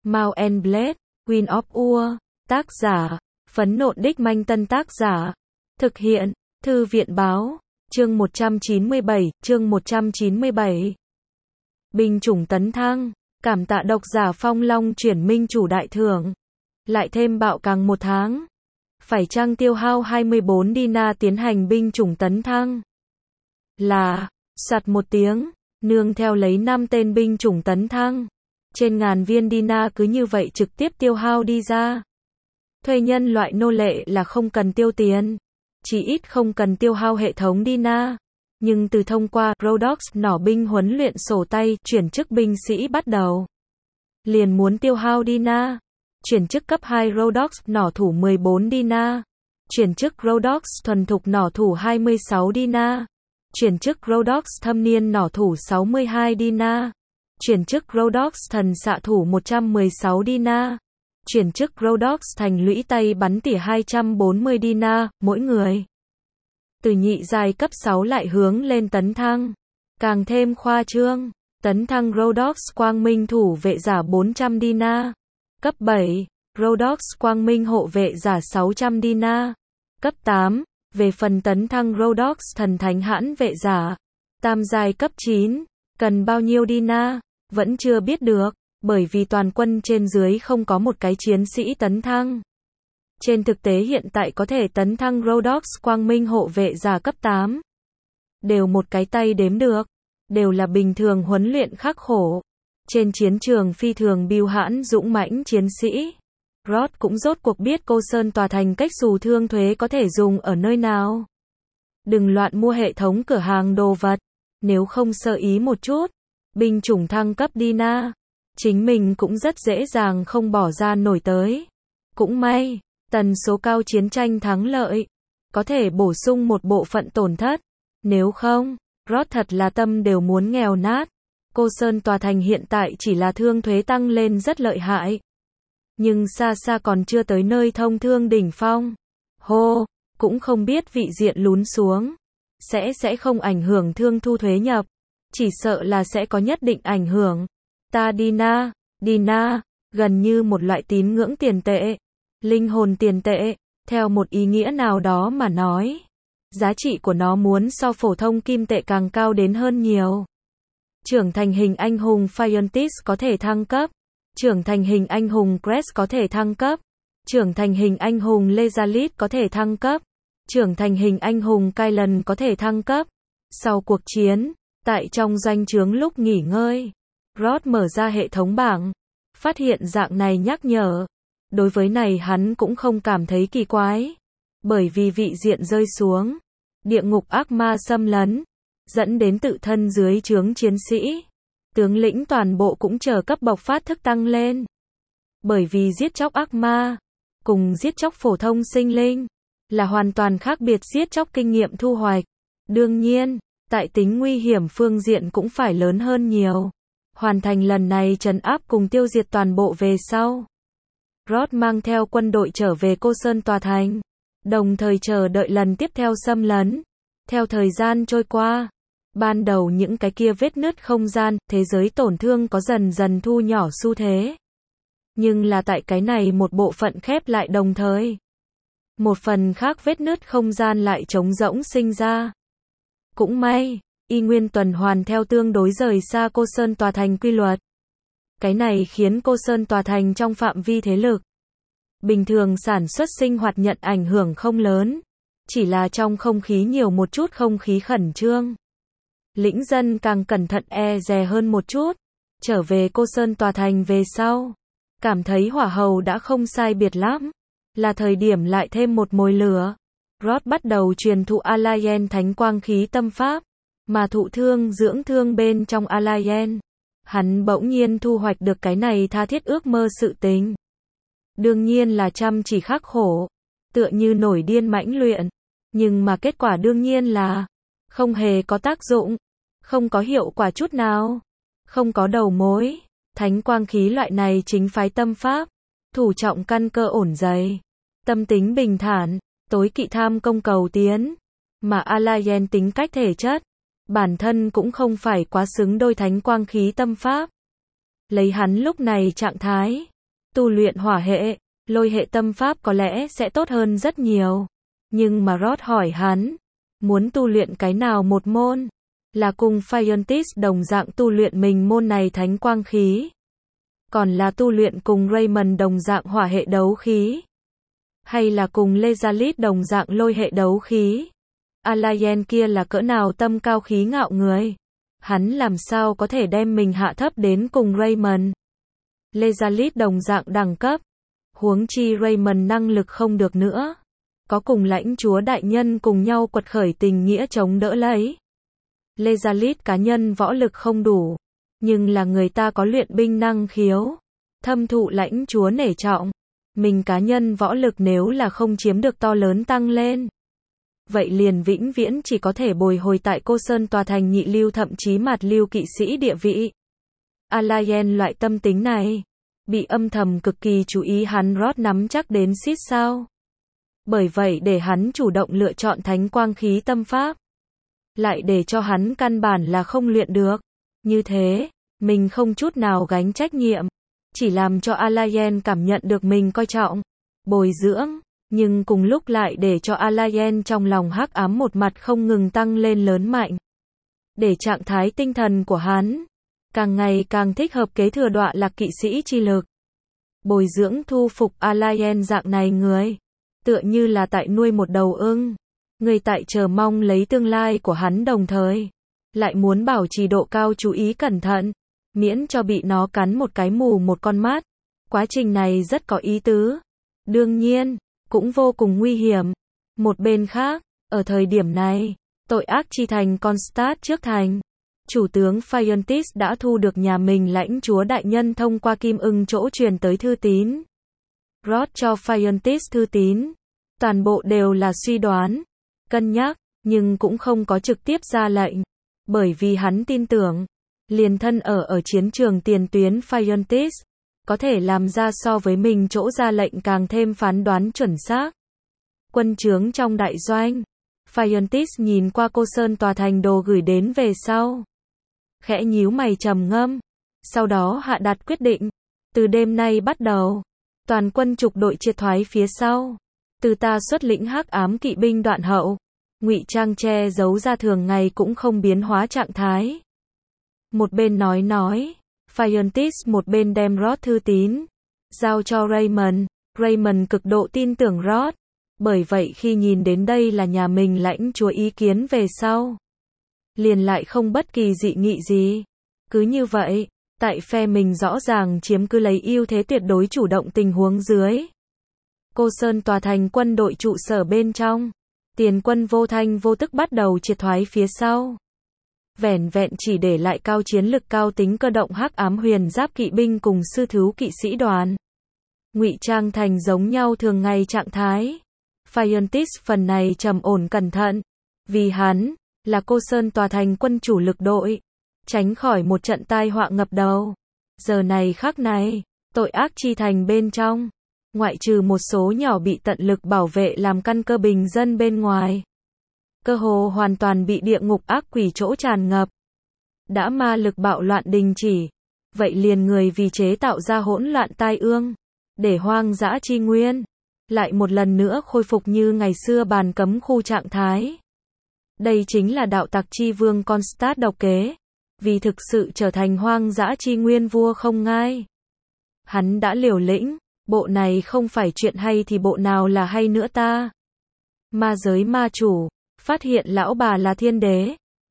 Mount and Blade, Queen of Ur, tác giả, Phấn Nộn Đích Manh Tân tác giả, thực hiện, Thư viện báo, chương 197. Binh chủng tấn thăng, cảm tạ độc giả Phong Long chuyển minh chủ đại thưởng, lại thêm bạo càng 1 tháng. Phải chăng tiêu hao 24 Dina tiến hành binh chủng tấn thăng? Là, soạt một tiếng, nương theo lấy 5 tên binh chủng tấn thăng. Trên ngàn viên Dina cứ như vậy trực tiếp tiêu hao đi ra. Thuê nhân loại nô lệ là không cần tiêu tiền, chỉ ít không cần tiêu hao hệ thống Dina. Nhưng từ thông qua Rhodox nỏ binh huấn luyện sổ tay chuyển chức binh sĩ bắt đầu, liền muốn tiêu hao Dina. Chuyển chức cấp 2 Rhodox nỏ thủ 14 Dina. Chuyển chức Rhodox thuần thục nỏ thủ 26 Dina. Chuyển chức Rhodox thâm niên nỏ thủ 62 Dina. Chuyển chức Rhodox thần xạ thủ 116 Dina. Chuyển chức Rhodox thành lũy tay bắn tỉa 240 Dina mỗi người. Từ nhị giai cấp 6 lại hướng lên tấn thăng, càng thêm khoa trương, tấn thăng Rhodox quang minh thủ vệ giả 400 Dina. Cấp 7, Rhodox quang minh hộ vệ giả 600 Dina. Cấp 8, về phần tấn thăng Rhodox thần thánh hãn vệ giả, tam giai cấp 9, cần bao nhiêu Dina, vẫn chưa biết được, bởi vì toàn quân trên dưới không có một cái chiến sĩ tấn thăng. Trên thực tế hiện tại có thể tấn thăng Rhodox quang minh hộ vệ giả cấp 8. Đều một cái tay đếm được, đều là bình thường huấn luyện khắc khổ. Trên chiến trường phi thường bưu hãn dũng mãnh chiến sĩ. Rod cũng rốt cuộc biết Cô Sơn tòa thành cách xù thương thuế có thể dùng ở nơi nào. Đừng loạn mua hệ thống cửa hàng đồ vật, nếu không sơ ý một chút, binh chủng thăng cấp Dina, chính mình cũng rất dễ dàng không bỏ ra nổi tới. Cũng may, tần số cao chiến tranh thắng lợi, có thể bổ sung một bộ phận tổn thất. Nếu không, Rod thật là tâm đều muốn nghèo nát. Cô Sơn tòa thành hiện tại chỉ là thương thuế tăng lên rất lợi hại, nhưng xa xa còn chưa tới nơi thông thương đỉnh phong. Hô, cũng không biết vị diện lún xuống, sẽ không ảnh hưởng thương thu thuế nhập, chỉ sợ là sẽ có nhất định ảnh hưởng. Ta Dina, gần như một loại tín ngưỡng tiền tệ, linh hồn tiền tệ, theo một ý nghĩa nào đó mà nói, giá trị của nó muốn so phổ thông kim tệ càng cao đến hơn nhiều. Trưởng thành hình anh hùng Fiontis có thể thăng cấp. Trưởng thành hình anh hùng Crest có thể thăng cấp. Trưởng thành hình anh hùng Lezalit có thể thăng cấp. Trưởng thành hình anh hùng Kylan có thể thăng cấp. Sau cuộc chiến, tại trong doanh trướng lúc nghỉ ngơi, Rod mở ra hệ thống bảng, phát hiện dạng này nhắc nhở. Đối với này hắn cũng không cảm thấy kỳ quái, bởi vì vị diện rơi xuống, địa ngục ác ma xâm lấn, dẫn đến tự thân dưới trướng chiến sĩ, tướng lĩnh toàn bộ cũng chờ cấp bộc phát thức tăng lên. Bởi vì giết chóc ác ma, cùng giết chóc phổ thông sinh linh, là hoàn toàn khác biệt giết chóc kinh nghiệm thu hoạch. Đương nhiên, tại tính nguy hiểm phương diện cũng phải lớn hơn nhiều. Hoàn thành lần này trấn áp cùng tiêu diệt toàn bộ về sau, Rod mang theo quân đội trở về Cô Sơn tòa thành, đồng thời chờ đợi lần tiếp theo xâm lấn. Theo thời gian trôi qua, ban đầu những cái kia vết nứt không gian, thế giới tổn thương có dần dần thu nhỏ xu thế. Nhưng là tại cái này một bộ phận khép lại đồng thời, một phần khác vết nứt không gian lại trống rỗng sinh ra. Cũng may, y nguyên tuần hoàn theo tương đối rời xa Cô Sơn tòa thành quy luật. Cái này khiến Cô Sơn tòa thành trong phạm vi thế lực bình thường sản xuất sinh hoạt nhận ảnh hưởng không lớn, chỉ là trong không khí nhiều một chút không khí khẩn trương. Lĩnh dân càng cẩn thận dè hơn một chút. Trở về Cô Sơn tòa thành về sau, cảm thấy hỏa hầu đã không sai biệt lắm, là thời điểm lại thêm một mồi lửa. Rod bắt đầu truyền thụ Alayen thánh quang khí tâm pháp, mà thụ thương dưỡng thương bên trong Alayen. Hắn bỗng nhiên thu hoạch được cái này tha thiết ước mơ sự tình. Đương nhiên là chăm chỉ khắc khổ, tựa như nổi điên mãnh luyện, nhưng mà kết quả đương nhiên là không hề có tác dụng, không có hiệu quả chút nào, không có đầu mối. Thánh quang khí loại này chính phái tâm pháp, thủ trọng căn cơ ổn dày, tâm tính bình thản, tối kỵ tham công cầu tiến, mà Alayen tính cách thể chất, bản thân cũng không phải quá xứng đôi thánh quang khí tâm pháp. Lấy hắn lúc này trạng thái, tu luyện hỏa hệ, lôi hệ tâm pháp có lẽ sẽ tốt hơn rất nhiều. Nhưng mà Rod hỏi hắn, muốn tu luyện cái nào một môn? Là cùng Phiontis đồng dạng tu luyện mình môn này thánh quang khí. Còn là tu luyện cùng Raymond đồng dạng hỏa hệ đấu khí. Hay là cùng Lezalit đồng dạng lôi hệ đấu khí. Alayen kia là cỡ nào tâm cao khí ngạo người. Hắn làm sao có thể đem mình hạ thấp đến cùng Raymond. Lezalit đồng dạng đẳng cấp. Huống chi Raymond năng lực không được nữa. Có cùng lãnh chúa đại nhân cùng nhau quật khởi tình nghĩa chống đỡ lấy. Lezalit cá nhân võ lực không đủ. Nhưng là người ta có luyện binh năng khiếu. Thâm thụ lãnh chúa nể trọng. Mình cá nhân võ lực nếu là không chiếm được to lớn tăng lên. Vậy liền vĩnh viễn chỉ có thể bồi hồi tại Cô Sơn tòa thành nhị lưu thậm chí mạt lưu kỵ sĩ địa vị. Alayen loại tâm tính này. Bị âm thầm cực kỳ chú ý hắn Rod nắm chắc đến xít sao. Bởi vậy để hắn chủ động lựa chọn thánh quang khí tâm pháp. Lại để cho hắn căn bản là không luyện được. Như thế, mình không chút nào gánh trách nhiệm. Chỉ làm cho Alayen cảm nhận được mình coi trọng, bồi dưỡng. Nhưng cùng lúc lại để cho Alayen trong lòng hắc ám một mặt không ngừng tăng lên lớn mạnh. Để trạng thái tinh thần của hắn càng ngày càng thích hợp kế thừa đọa lạc kỵ sĩ chi lực. Bồi dưỡng thu phục Alayen dạng này người. Tựa như là tại nuôi một đầu ưng. Người tại chờ mong lấy tương lai của hắn đồng thời. Lại muốn bảo trì độ cao chú ý cẩn thận. Miễn cho bị nó cắn một cái mù một con mắt. Quá trình này rất có ý tứ. Đương nhiên, cũng vô cùng nguy hiểm. Một bên khác, ở thời điểm này, tội ác chi thành Kronstadt trước thành. Chủ tướng Phiontis đã thu được nhà mình lãnh chúa đại nhân thông qua kim ưng chỗ truyền tới thư tín. Rod cho Phiontis thư tín. Toàn bộ đều là suy đoán, cân nhắc, nhưng cũng không có trực tiếp ra lệnh. Bởi vì hắn tin tưởng, liền thân ở chiến trường tiền tuyến Phiontis, có thể làm ra so với mình chỗ ra lệnh càng thêm phán đoán chuẩn xác. Quân trướng trong đại doanh, Phiontis nhìn qua Cô Sơn tòa thành đồ gửi đến về sau. Khẽ nhíu mày trầm ngâm, sau đó hạ đạt quyết định. Từ đêm nay bắt đầu, toàn quân trục đội triệt thoái phía sau. Từ ta xuất lĩnh hắc ám kỵ binh đoạn hậu. Ngụy trang che giấu ra thường ngày cũng không biến hóa trạng thái. Một bên nói, Phiontis một bên đem Rod thư tín giao cho Raymond. Raymond cực độ tin tưởng Rod. Bởi vậy khi nhìn đến đây là nhà mình lãnh chúa ý kiến về sau, liền lại không bất kỳ dị nghị gì. Cứ như vậy, tại phe mình rõ ràng chiếm cứ lấy ưu thế tuyệt đối chủ động tình huống dưới. Cô Sơn tòa thành quân đội trụ sở bên trong, tiền quân vô thanh vô tức bắt đầu triệt thoái phía sau. Vẻn vẹn chỉ để lại cao chiến lực cao tính cơ động hắc ám huyền giáp kỵ binh cùng sư thú kỵ sĩ đoàn. Ngụy trang thành giống nhau thường ngày trạng thái. Phiontis phần này trầm ổn cẩn thận. Vì hắn, là Cô Sơn tòa thành quân chủ lực đội. Tránh khỏi một trận tai họa ngập đầu. Giờ này khắc này, tội ác chi thành bên trong. Ngoại trừ một số nhỏ bị tận lực bảo vệ làm căn cơ bình dân bên ngoài. Cơ hồ hoàn toàn bị địa ngục ác quỷ chỗ tràn ngập. Đã ma lực bạo loạn đình chỉ. Vậy liền người vì chế tạo ra hỗn loạn tai ương. Để hoang dã chi nguyên. Lại một lần nữa khôi phục như ngày xưa bàn cấm khu trạng thái. Đây chính là đạo tặc chi vương Kronstadt độc kế. Vì thực sự trở thành hoang dã chi nguyên vua không ngai. Hắn đã liều lĩnh. Bộ này không phải chuyện hay thì bộ nào là hay nữa ta. Ma giới ma chủ, phát hiện lão bà là thiên đế,